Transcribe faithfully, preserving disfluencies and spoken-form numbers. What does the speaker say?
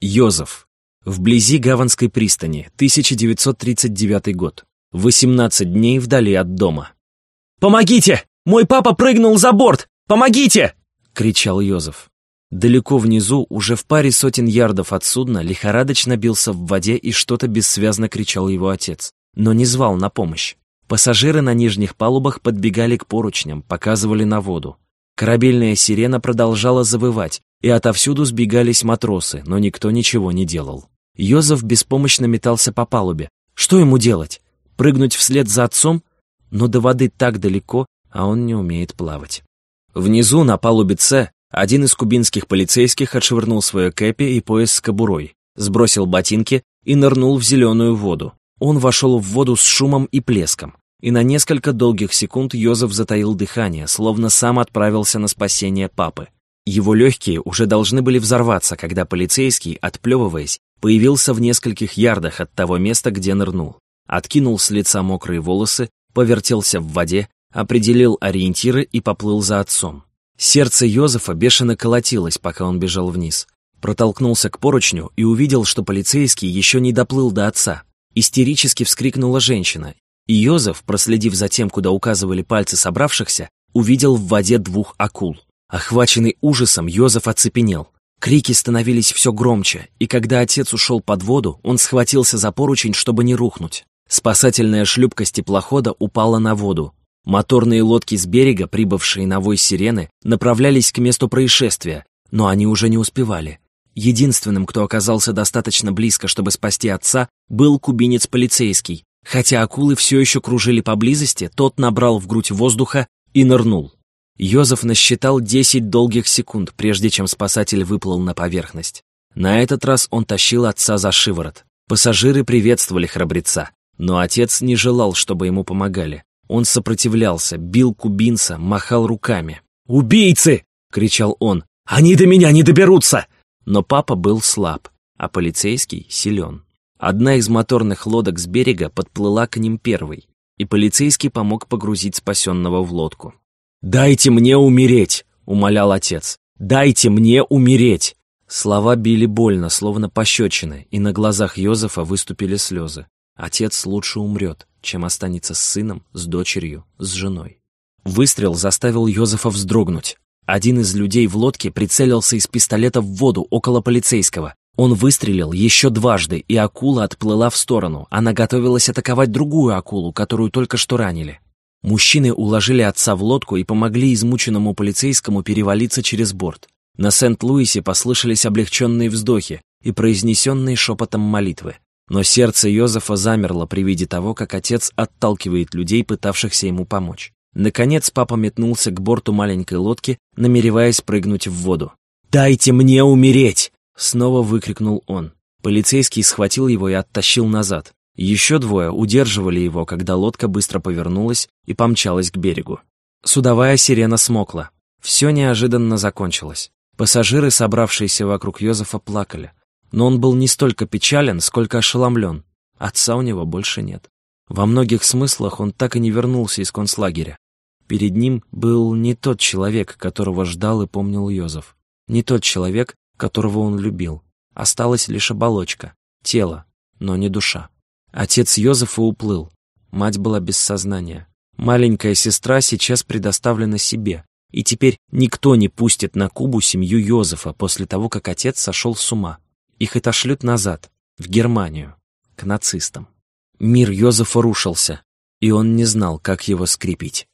Йозеф. Вблизи Гаванской пристани, тысяча девятьсот тридцать девятый год. восемнадцать дней вдали от дома. «Помогите! Мой папа прыгнул за борт! Помогите!» — кричал Йозеф. Далеко внизу, уже в паре сотен ярдов от судна, лихорадочно бился в воде и что-то бессвязно кричал его отец, но не звал на помощь. Пассажиры на нижних палубах подбегали к поручням, показывали на воду. Корабельная сирена продолжала завывать, и отовсюду сбегались матросы, но никто ничего не делал. Йозеф беспомощно метался по палубе. Что ему делать? Прыгнуть вслед за отцом? Но до воды так далеко, а он не умеет плавать. Внизу, на палубе С, один из кубинских полицейских отшвырнул свое кепи и пояс с кобурой, сбросил ботинки и нырнул в зеленую воду. Он вошел в воду с шумом и плеском, и на несколько долгих секунд Йозеф затаил дыхание, словно сам отправился на спасение папы. Его легкие уже должны были взорваться, когда полицейский, отплевываясь, появился в нескольких ярдах от того места, где нырнул. Откинул с лица мокрые волосы, повертелся в воде, определил ориентиры и поплыл за отцом. Сердце Йозефа бешено колотилось, пока он бежал вниз. Протолкнулся к поручню и увидел, что полицейский еще не доплыл до отца. Истерически вскрикнула женщина, и Йозеф, проследив за тем, куда указывали пальцы собравшихся, увидел в воде двух акул. Охваченный ужасом, Йозеф оцепенел. Крики становились все громче, и когда отец ушел под воду, он схватился за поручень, чтобы не рухнуть. Спасательная шлюпка с теплохода упала на воду. Моторные лодки с берега, прибывшие на вой сирены, направлялись к месту происшествия, но они уже не успевали. Единственным, кто оказался достаточно близко, чтобы спасти отца, был кубинец-полицейский. Хотя акулы все еще кружили поблизости, тот набрал в грудь воздуха и нырнул. Йозеф насчитал десять долгих секунд, прежде чем спасатель выплыл на поверхность. На этот раз он тащил отца за шиворот. Пассажиры приветствовали храбреца, но отец не желал, чтобы ему помогали. Он сопротивлялся, бил кубинца, махал руками. «Убийцы!» — кричал он. «Они до меня не доберутся!» Но папа был слаб, а полицейский силен. Одна из моторных лодок с берега подплыла к ним первой, и полицейский помог погрузить спасенного в лодку. «Дайте мне умереть!» — умолял отец. «Дайте мне умереть!» Слова били больно, словно пощечины, и на глазах Йозефа выступили слезы. Отец лучше умрет, чем останется с сыном, с дочерью, с женой. Выстрел заставил Йозефа вздрогнуть. Один из людей в лодке прицелился из пистолета в воду около полицейского. Он выстрелил еще дважды, и акула отплыла в сторону. Она готовилась атаковать другую акулу, которую только что ранили. Мужчины уложили отца в лодку и помогли измученному полицейскому перевалиться через борт. На Сент-Луисе послышались облегченные вздохи и произнесенные шепотом молитвы. Но сердце Йозефа замерло при виде того, как отец отталкивает людей, пытавшихся ему помочь. Наконец папа метнулся к борту маленькой лодки, намереваясь прыгнуть в воду. «Дайте мне умереть!» — снова выкрикнул он. Полицейский схватил его и оттащил назад. Еще двое удерживали его, когда лодка быстро повернулась и помчалась к берегу. Судовая сирена смолкла. Все неожиданно закончилось. Пассажиры, собравшиеся вокруг Йозефа, плакали. Но он был не столько печален, сколько ошеломлен. Отца у него больше нет. Во многих смыслах он так и не вернулся из концлагеря. Перед ним был не тот человек, которого ждал и помнил Йозеф. Не тот человек, которого он любил. Осталась лишь оболочка, тело, но не душа. Отец Йозефа уплыл. Мать была без сознания. Маленькая сестра сейчас предоставлена себе. И теперь никто не пустит на Кубу семью Йозефа после того, как отец сошел с ума. Их отошлют назад, в Германию, к нацистам. Мир Йозефа рушился, и он не знал, как его скрепить.